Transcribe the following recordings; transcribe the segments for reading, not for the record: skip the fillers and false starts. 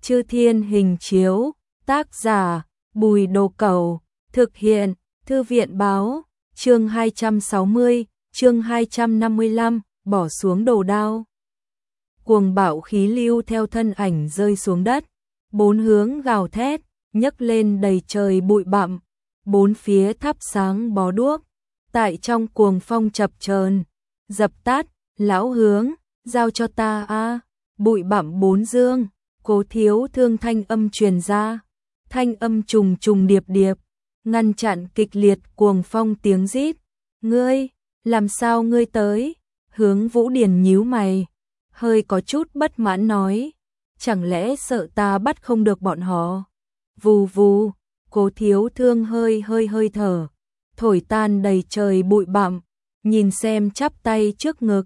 Chư Thiên hình chiếu, tác giả, Bùi Đồ Cẩu, thực hiện, Thư viện báo, chương 260, chương 255, bỏ xuống đồ đao. Cuồng bạo khí lưu theo thân ảnh rơi xuống đất, bốn hướng gào thét, nhấc lên đầy trời bụi bặm, bốn phía thắp sáng bó đuốc, tại trong cuồng phong chập chờn, dập tắt, lão hướng, giao cho ta a. Bụi bặm bốn dương, Cố Thiếu Thương thanh âm truyền ra, thanh âm trùng trùng điệp điệp, ngăn chặn kịch liệt cuồng phong tiếng rít. Ngươi, làm sao ngươi tới? Hướng Vũ Điền nhíu mày, hơi có chút bất mãn nói, chẳng lẽ sợ ta bắt không được bọn họ? Vù vù, Cố Thiếu Thương hơi thở, thổi tan đầy trời bụi bặm, nhìn xem chắp tay trước ngực,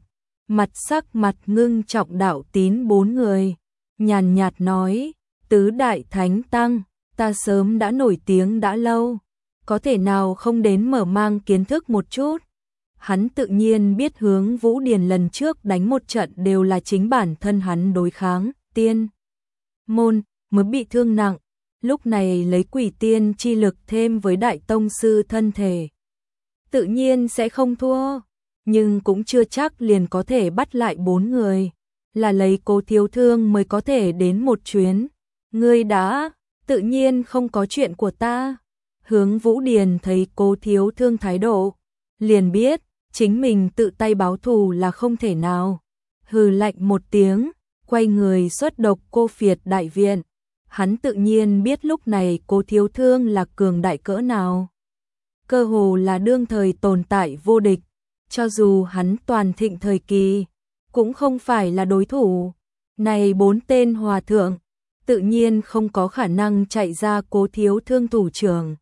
sắc mặt ngưng trọng Đạo Tín bốn người, nhàn nhạt nói, tứ đại thánh tăng, ta sớm đã nổi tiếng đã lâu, có thể nào không đến mở mang kiến thức một chút? Hắn tự nhiên biết Hướng Vũ Điền lần trước đánh một trận đều là chính bản thân hắn đối kháng, tiên môn, mới bị thương nặng, lúc này lấy quỷ tiên chi lực thêm với đại tông sư thân thể. Tự nhiên sẽ không thua, nhưng cũng chưa chắc liền có thể bắt lại bốn người, là lấy Cố Thiếu Thương mới có thể đến một chuyến. Ngươi đã, tự nhiên không có chuyện của ta. Hướng Vũ Điền thấy Cố Thiếu Thương thái độ, liền biết, chính mình tự tay báo thù là không thể nào. Hừ lạnh một tiếng, quay người xuất độc cô phiệt đại viện. Hắn tự nhiên biết lúc này Cố Thiếu Thương là cường đại cỡ nào. Cơ hồ là đương thời tồn tại vô địch, cho dù hắn toàn thịnh thời kỳ, cũng không phải là đối thủ. Này bốn tên hòa thượng, tự nhiên không có khả năng chạy ra Cố Thiếu Thương thủ trưởng.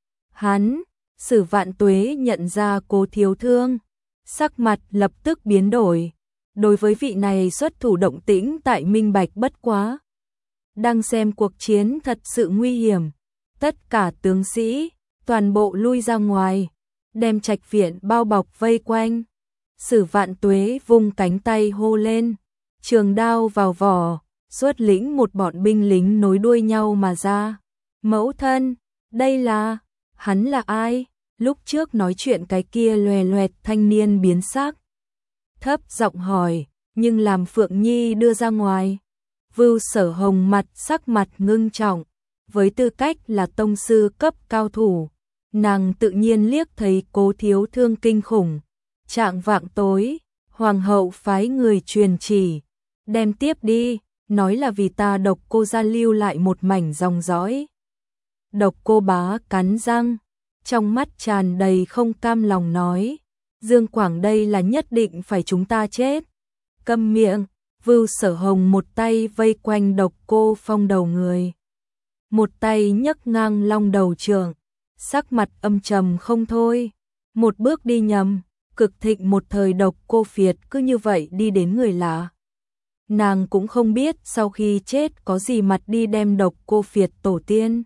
Hắn, Sử Vạn Tuế nhận ra Cố Thiếu Thương, sắc mặt lập tức biến đổi. Đối với vị này xuất thủ động tĩnh tại minh bạch bất quá. Đang xem cuộc chiến thật sự nguy hiểm. Tất cả tướng sĩ, toàn bộ lui ra ngoài, đem trạch viện bao bọc vây quanh. Sử Vạn Tuế vung cánh tay hô lên, trường đao vào vỏ, xuất lĩnh một bọn binh lính nối đuôi nhau mà ra. Mẫu thân, đây là, hắn là ai? Lúc trước nói chuyện cái kia loè loẹt thanh niên biến sắc, thấp giọng hỏi, nhưng làm Phượng Nhi đưa ra ngoài. Vưu Sở Hồng sắc mặt ngưng trọng, với tư cách là tông sư cấp cao thủ, nàng tự nhiên liếc thấy Cố Thiếu Thương kinh khủng. Trạng vạng tối, hoàng hậu phái người truyền chỉ, đem tiếp đi, nói là vì ta Độc Cô gia lưu lại một mảnh dòng dõi. Độc Cô Bá cắn răng, trong mắt tràn đầy không cam lòng nói, Dương Quảng đây là nhất định phải chúng ta chết. Câm miệng. Vưu Sở Hồng một tay vây quanh Độc Cô Phong đầu người, một tay nhấc ngang long đầu trượng, sắc mặt âm trầm không thôi. Một bước đi nhầm, cực thịnh một thời Độc Cô phiệt cứ như vậy đi đến người lạ. Nàng cũng không biết sau khi chết có gì mặt đi đem Độc Cô phiệt tổ tiên.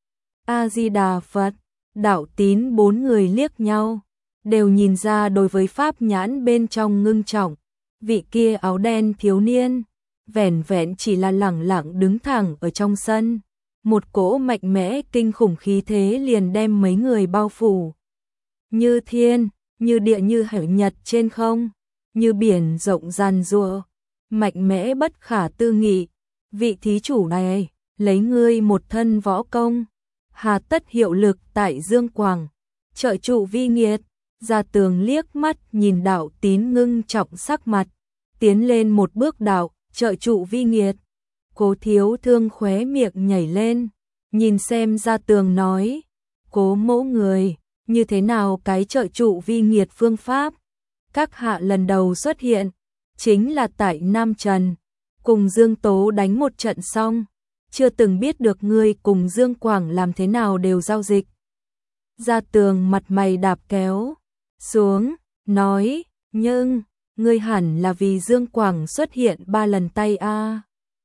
A Di Đà Phật. Đạo Tín bốn người liếc nhau, đều nhìn ra đối với pháp nhãn bên trong ngưng trọng. Vị kia áo đen thiếu niên, vẻn vẹn chỉ là lẳng lặng đứng thẳng ở trong sân, một cỗ mạnh mẽ kinh khủng khí thế liền đem mấy người bao phủ. Như thiên, như địa, như hải nhật trên không, như biển rộng giàn giụa, mạnh mẽ bất khả tư nghị. Vị thí chủ này, lấy ngươi một thân võ công, hà tất hiệu lực tại Dương Quảng, trợ trụ vi nghiệt. Gia Tường liếc mắt nhìn Đạo Tín ngưng trọng sắc mặt, tiến lên một bước đạo, trợ trụ vi nghiệt. Cố Thiếu Thương khóe miệng nhảy lên, nhìn xem Gia Tường nói, Cố mẫu người, như thế nào cái trợ trụ vi nghiệt phương pháp? Các hạ lần đầu xuất hiện, chính là tại Nam Trần, cùng Dương Tố đánh một trận xong, chưa từng biết được ngươi cùng Dương Quảng làm thế nào đều giao dịch. Gia Tường mặt mày đạp kéo xuống, nói, nhưng, ngươi hẳn là vì Dương Quảng xuất hiện 3 lần tay a.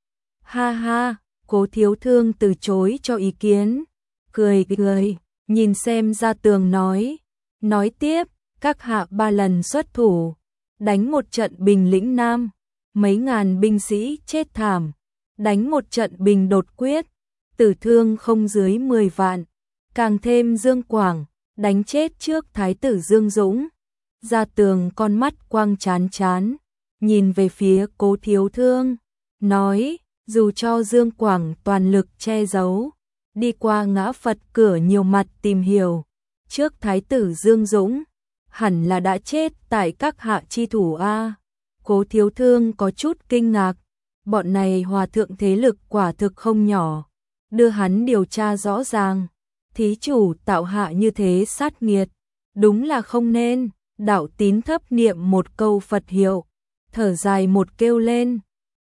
Ha ha, Cố Thiếu Thương từ chối cho ý kiến, cười, nhìn xem Gia Tường nói tiếp, các hạ 3 lần xuất thủ, đánh một trận Bình Lĩnh Nam, mấy ngàn binh sĩ chết thảm, đánh một trận bình đột quyết, tử thương không dưới 10 vạn, càng thêm Dương Quảng, đánh chết trước thái tử Dương Dũng. Gia Tường con mắt quang chán chán, nhìn về phía Cố Thiếu Thương, nói, dù cho Dương Quảng toàn lực che giấu, đi qua ngã Phật cửa nhiều mặt tìm hiểu, trước thái tử Dương Dũng, hẳn là đã chết tại các hạ chi thủ a. Cố Thiếu Thương có chút kinh ngạc, bọn này hòa thượng thế lực quả thực không nhỏ, đưa hắn điều tra rõ ràng, thí chủ tạo hạ như thế sát nghiệt, đúng là không nên. Đạo Tín thấp niệm một câu Phật hiệu, thở dài một kêu lên,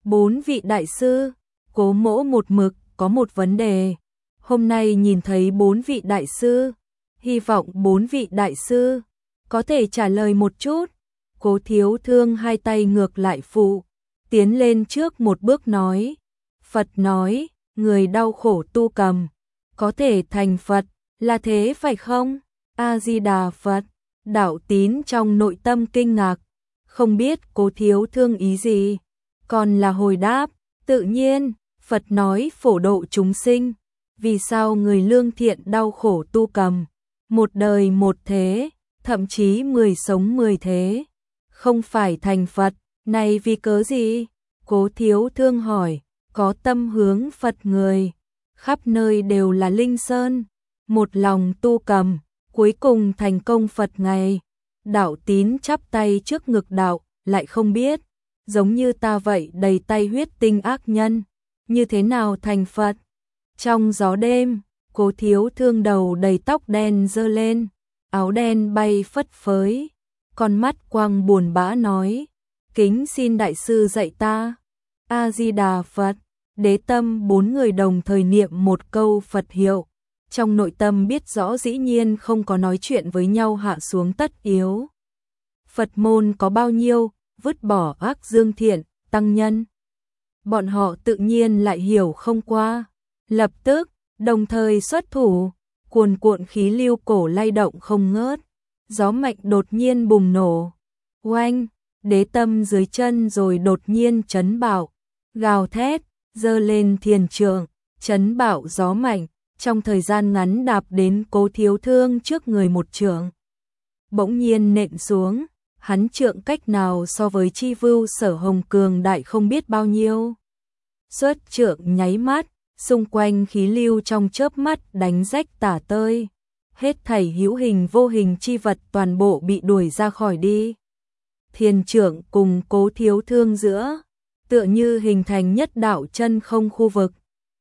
4 vị đại sư, Cố mỗ một mực có một vấn đề, hôm nay nhìn thấy 4 vị đại sư, hy vọng 4 vị đại sư có thể trả lời một chút. Cố Thiếu Thương hai tay ngược lại phụ, tiến lên trước một bước nói, Phật nói, người đau khổ tu cầm, có thể thành Phật, là thế phải không? A-di-đà Phật. Đạo Tín trong nội tâm kinh ngạc, không biết Cố Thiếu Thương ý gì, còn là hồi đáp, tự nhiên, Phật nói phổ độ chúng sinh, vì sao người lương thiện đau khổ tu cầm, một đời một thế, thậm chí 10 sống 10 thế, không phải thành Phật, này vì cớ gì? Cố Thiếu Thương hỏi, có tâm hướng Phật người, khắp nơi đều là linh sơn, một lòng tu cầm, cuối cùng thành công Phật ngày. Đạo Tín chắp tay trước ngực đạo, lại không biết, giống như ta vậy đầy tay huyết tinh ác nhân, như thế nào thành Phật? Trong gió đêm, Cố Thiếu Thương đầu đầy tóc đen dơ lên, áo đen bay phất phới, con mắt quang buồn bã nói, kính xin đại sư dạy ta. A-di-đà Phật. Đế Tâm 4 người đồng thời niệm một câu Phật hiệu, trong nội tâm biết rõ dĩ nhiên không có nói chuyện với nhau hạ xuống tất yếu. Phật môn có bao nhiêu, vứt bỏ ác dương thiện, tăng nhân. Bọn họ tự nhiên lại hiểu không qua, lập tức, đồng thời xuất thủ, cuồn cuộn khí lưu cổ lay động không ngớt, gió mạnh đột nhiên bùng nổ. Oanh, Đế Tâm dưới chân rồi đột nhiên chấn bạo, gào thét, giơ lên thiền trượng, chấn bạo gió mạnh, trong thời gian ngắn đạp đến Cố Thiếu Thương trước người một trượng. Bỗng nhiên nện xuống, hắn trượng cách nào so với chi vưu Sở Hồng cường đại không biết bao nhiêu. Xuất trượng nháy mắt, xung quanh khí lưu trong chớp mắt đánh rách tả tơi. Hết thảy hữu hình vô hình chi vật toàn bộ bị đuổi ra khỏi đi. Thiền trượng cùng Cố Thiếu Thương giữa, tựa như hình thành nhất đạo chân không khu vực.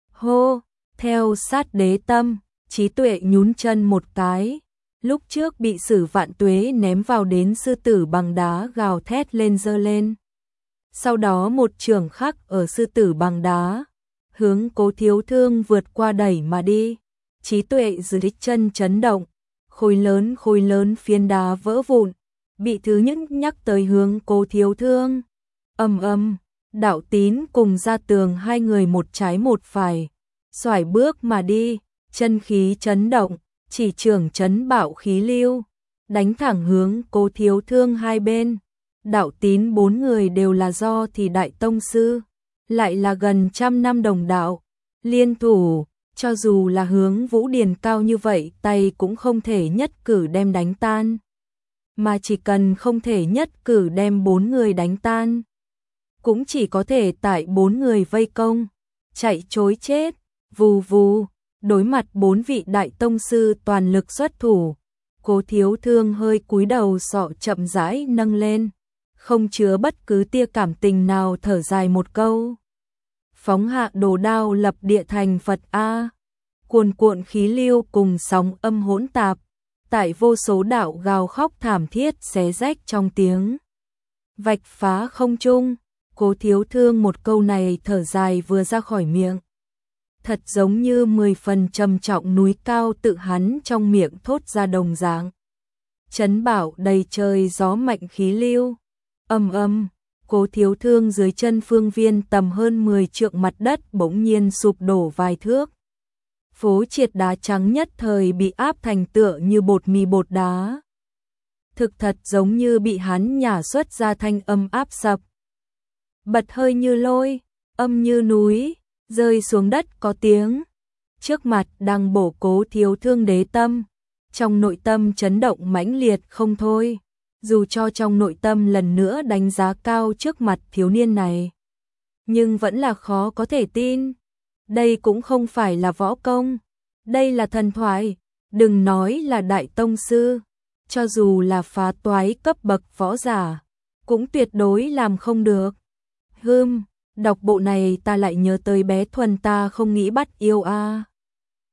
Hô, theo sát Đế Tâm, trí tuệ nhún chân một cái. Lúc trước bị Sử Vạn Tuế ném vào đến sư tử bằng đá gào thét lên giơ lên. Sau đó một trường khắc ở sư tử bằng đá, hướng Cố Thiếu Thương vượt qua đẩy mà đi. Trí tuệ dưới chân chấn động, khối lớn phiến đá vỡ vụn, bị thứ nhất nhắc tới hướng Cố Thiếu Thương. Đạo Tín cùng Gia Tường hai người một trái một phải, xoải bước mà đi, chân khí chấn động, chỉ trường chấn bạo khí lưu, đánh thẳng hướng Cố Thiếu Thương hai bên. Đạo Tín 4 người đều là do thì đại tông sư, lại là gần 100 năm đồng đạo, liên thủ, cho dù là hướng Vũ Điền cao như vậy tay cũng không thể nhất cử đem đánh tan. Mà chỉ cần không thể nhất cử đem 4 người đánh tan, cũng chỉ có thể tại 4 người vây công, chạy trối chết. Vù vù, đối mặt 4 vị đại tông sư toàn lực xuất thủ, Cố Thiếu Thương hơi cúi đầu sọ chậm rãi nâng lên, không chứa bất cứ tia cảm tình nào thở dài một câu. Phóng hạ đồ đao lập địa thành Phật A. Cuồn cuộn khí lưu cùng sóng âm hỗn tạp, tại vô số đạo gào khóc thảm thiết xé rách trong tiếng vạch phá không trung. Cố Thiếu Thương một câu này thở dài vừa ra khỏi miệng, thật giống như 10 phần trầm trọng núi cao tự hắn trong miệng thốt ra đồng dạng. Chấn bảo đầy trời gió mạnh khí lưu, Cố Thiếu Thương dưới chân phương viên tầm hơn 10 trượng mặt đất bỗng nhiên sụp đổ vài thước. Phố triệt đá trắng nhất thời bị áp thành tựa như bột mì bột đá. Thực thật giống như bị hắn nhả xuất ra thanh âm áp sập. Bật hơi như lôi, âm như núi, rơi xuống đất có tiếng. Trước mặt đang bổ Cố Thiếu Thương Đế Tâm, trong nội tâm chấn động mãnh liệt không thôi. Dù cho trong nội tâm lần nữa đánh giá cao trước mặt thiếu niên này, nhưng vẫn là khó có thể tin. Đây cũng không phải là võ công, đây là thần thoại, đừng nói là đại tông sư, cho dù là phá toái cấp bậc võ giả, cũng tuyệt đối làm không được. Đọc bộ này ta lại nhớ tới bé Thuần ta không nghĩ bắt yêu a.